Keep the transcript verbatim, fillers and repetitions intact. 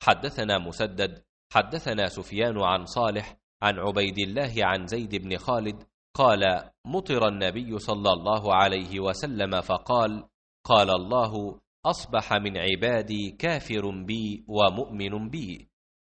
حدثنا مسدد حدثنا سفيان عن صالح عن عبيد الله عن زيد بن خالد قال: مطر النبي صلى الله عليه وسلم فقال: قال الله: أصبح من عبادي كافر بي ومؤمن بي.